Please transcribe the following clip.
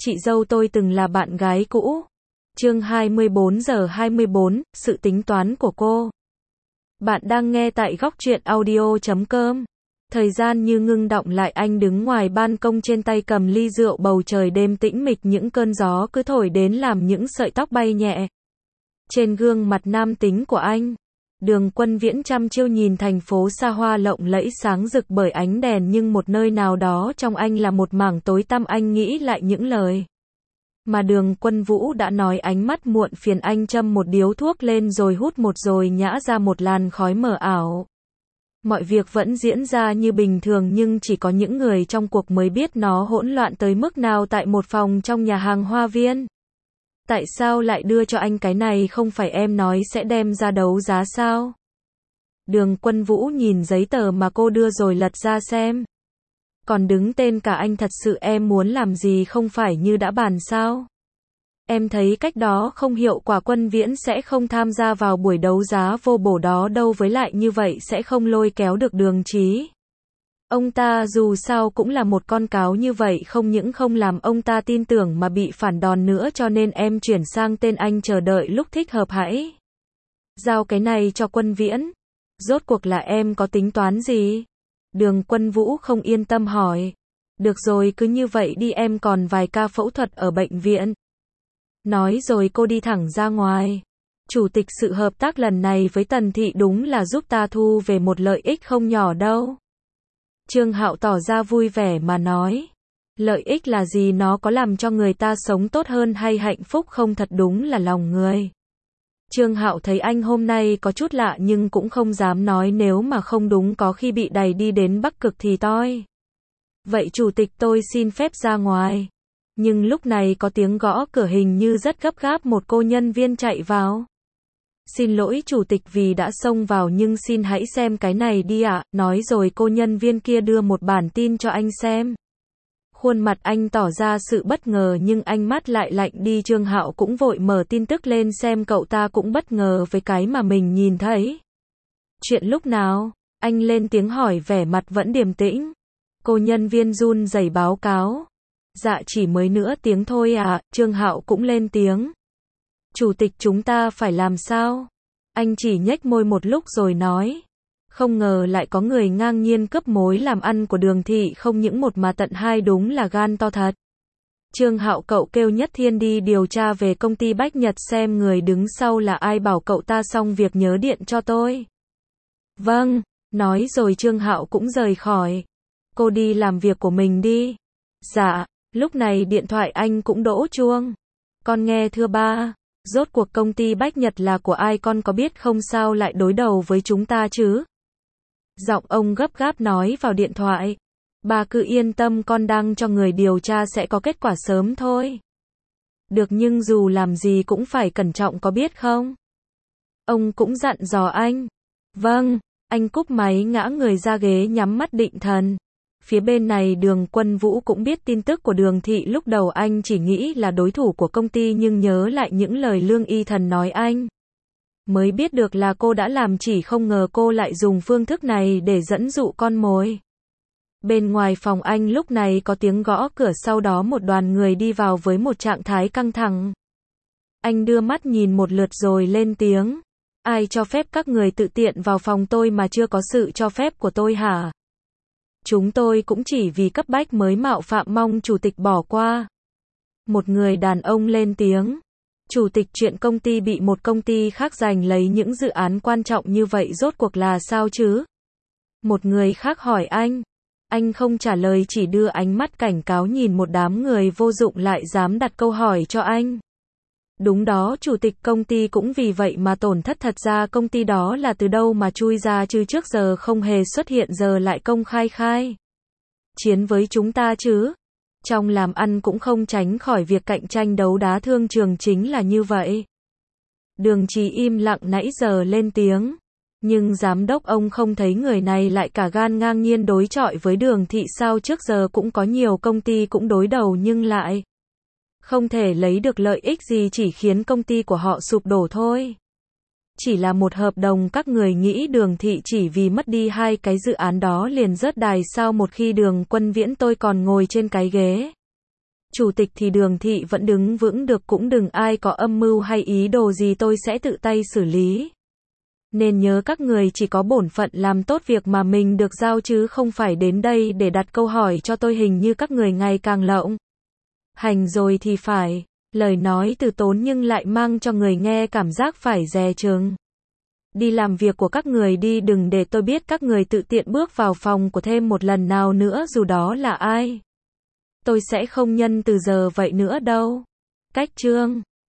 chị dâu tôi từng là bạn gái cũ. Chương 24:24, sự tính toán của cô. Bạn đang nghe tại góc truyện audio.com. Thời gian như ngưng đọng lại, anh đứng ngoài ban công trên tay cầm ly rượu, bầu trời đêm tĩnh mịch, những cơn gió cứ thổi đến làm những sợi tóc bay nhẹ. Trên gương mặt nam tính của anh, Đường Quân Viễn chăm chiêu nhìn thành phố xa hoa lộng lẫy sáng rực bởi ánh đèn, nhưng một nơi nào đó trong anh là một mảng tối tăm. Anh nghĩ lại những lời mà Đường Quân Vũ đã nói, ánh mắt muộn phiền. Anh châm một điếu thuốc lên rồi hút một, rồi nhả ra một làn khói mờ ảo. Mọi việc vẫn diễn ra như bình thường, nhưng chỉ có những người trong cuộc mới biết nó hỗn loạn tới mức nào tại một phòng trong nhà hàng Hoa Viên. Tại sao lại đưa cho anh cái này, không phải em nói sẽ đem ra đấu giá sao? Đường Quân Vũ nhìn giấy tờ mà cô đưa rồi lật ra xem. Còn đứng tên cả anh, thật sự em muốn làm gì không phải như đã bàn sao? Em thấy cách đó không hiệu quả, Quân Viễn sẽ không tham gia vào buổi đấu giá vô bổ đó đâu, với lại như vậy sẽ không lôi kéo được Đường Chí. Ông ta dù sao cũng là một con cáo, như vậy không những không làm ông ta tin tưởng mà bị phản đòn nữa, cho nên em chuyển sang tên anh, chờ đợi lúc thích hợp hãy giao cái này cho Quân Viễn. Rốt cuộc là em có tính toán gì? Đường Quân Vũ không yên tâm hỏi. Được rồi, cứ như vậy đi, em còn vài ca phẫu thuật ở bệnh viện. Nói rồi cô đi thẳng ra ngoài. Chủ tịch, sự hợp tác lần này với Tần Thị đúng là giúp ta thu về một lợi ích không nhỏ đâu. Trương Hạo tỏ ra vui vẻ mà nói. Lợi ích là gì, nó có làm cho người ta sống tốt hơn hay hạnh phúc không, thật đúng là lòng người. Trương Hạo thấy anh hôm nay có chút lạ nhưng cũng không dám nói, nếu mà không đúng có khi bị đày đi đến Bắc Cực thì toi. Vậy chủ tịch, tôi xin phép ra ngoài. Nhưng lúc này có tiếng gõ cửa, hình như rất gấp gáp, một cô nhân viên chạy vào. Xin lỗi chủ tịch vì đã xông vào, nhưng xin hãy xem cái này đi ạ. Nói rồi cô nhân viên kia đưa một bản tin cho anh xem. Khuôn mặt anh tỏ ra sự bất ngờ, nhưng ánh mắt lại lạnh đi. Trương Hạo cũng vội mở tin tức lên xem, cậu ta cũng bất ngờ với cái mà mình nhìn thấy. Chuyện lúc nào? Anh lên tiếng hỏi, vẻ mặt vẫn điềm tĩnh. Cô nhân viên run rẩy báo cáo. Dạ chỉ mới nửa tiếng thôi à. Trương Hạo cũng lên tiếng. Chủ tịch, chúng ta phải làm sao? Anh chỉ nhếch môi một lúc rồi nói. Không ngờ lại có người ngang nhiên cướp mối làm ăn của Đường Thị, không những một mà tận hai, đúng là gan to thật. Trương Hạo, cậu kêu Nhất Thiên đi điều tra về công ty Bách Nhật xem người đứng sau là ai, bảo cậu ta xong việc nhớ điện cho tôi. Vâng, nói rồi Trương Hạo cũng rời khỏi. Cô đi làm việc của mình đi. Dạ, lúc này điện thoại anh cũng đổ chuông. Con nghe thưa ba. Rốt cuộc công ty Bách Nhật là của ai, con có biết không, sao lại đối đầu với chúng ta chứ? Giọng ông gấp gáp nói vào điện thoại. Bà cứ yên tâm, con đang cho người điều tra, sẽ có kết quả sớm thôi. Được, nhưng dù làm gì cũng phải cẩn trọng, có biết không? Ông cũng dặn dò anh. Vâng, anh cúp máy ngã người ra ghế, nhắm mắt định thần. Phía bên này Đường Quân Vũ cũng biết tin tức của Đường Thị, lúc đầu anh chỉ nghĩ là đối thủ của công ty, nhưng nhớ lại những lời Lương Y Thần nói, anh mới biết được là cô đã làm, chỉ không ngờ cô lại dùng phương thức này để dẫn dụ con mồi. Bên ngoài phòng anh lúc này có tiếng gõ cửa, sau đó một đoàn người đi vào với một trạng thái căng thẳng. Anh đưa mắt nhìn một lượt rồi lên tiếng. Ai cho phép các người tự tiện vào phòng tôi mà chưa có sự cho phép của tôi hả? Chúng tôi cũng chỉ vì cấp bách mới mạo phạm, mong chủ tịch bỏ qua. Một người đàn ông lên tiếng. Chủ tịch, chuyện công ty bị một công ty khác giành lấy những dự án quan trọng như vậy rốt cuộc là sao chứ? Một người khác hỏi anh. Anh không trả lời, chỉ đưa ánh mắt cảnh cáo nhìn một đám người vô dụng lại dám đặt câu hỏi cho anh. Đúng đó chủ tịch, công ty cũng vì vậy mà tổn thất, thật ra công ty đó là từ đâu mà chui ra chứ, trước giờ không hề xuất hiện, giờ lại công khai chiến với chúng ta chứ. Trong làm ăn cũng không tránh khỏi việc cạnh tranh đấu đá, thương trường chính là như vậy. Đường Chí im lặng nãy giờ lên tiếng. Nhưng giám đốc, ông không thấy người này lại cả gan ngang nhiên đối chọi với Đường Thị sao? Trước giờ cũng có nhiều công ty cũng đối đầu nhưng lại không thể lấy được lợi ích gì, chỉ khiến công ty của họ sụp đổ thôi. Chỉ là một hợp đồng, các người nghĩ Đường Thị chỉ vì mất đi hai cái dự án đó liền rớt đài sao? Một khi Đường Quân Viễn tôi còn ngồi trên cái ghế Chủ tịch thì Đường thị vẫn đứng vững được, cũng đừng ai có âm mưu hay ý đồ gì tôi sẽ tự tay xử lý. Nên nhớ các người chỉ có bổn phận làm tốt việc mà mình được giao chứ không phải đến đây để đặt câu hỏi cho tôi, hình như các người ngày càng lộng hành rồi thì phải. Lời nói từ tốn nhưng lại mang cho người nghe cảm giác phải dè chừng. Đi làm việc của các người đi, đừng để tôi biết các người tự tiện bước vào phòng của thêm một lần nào nữa dù đó là ai. Tôi sẽ không nhân từ giờ vậy nữa đâu. Cách chương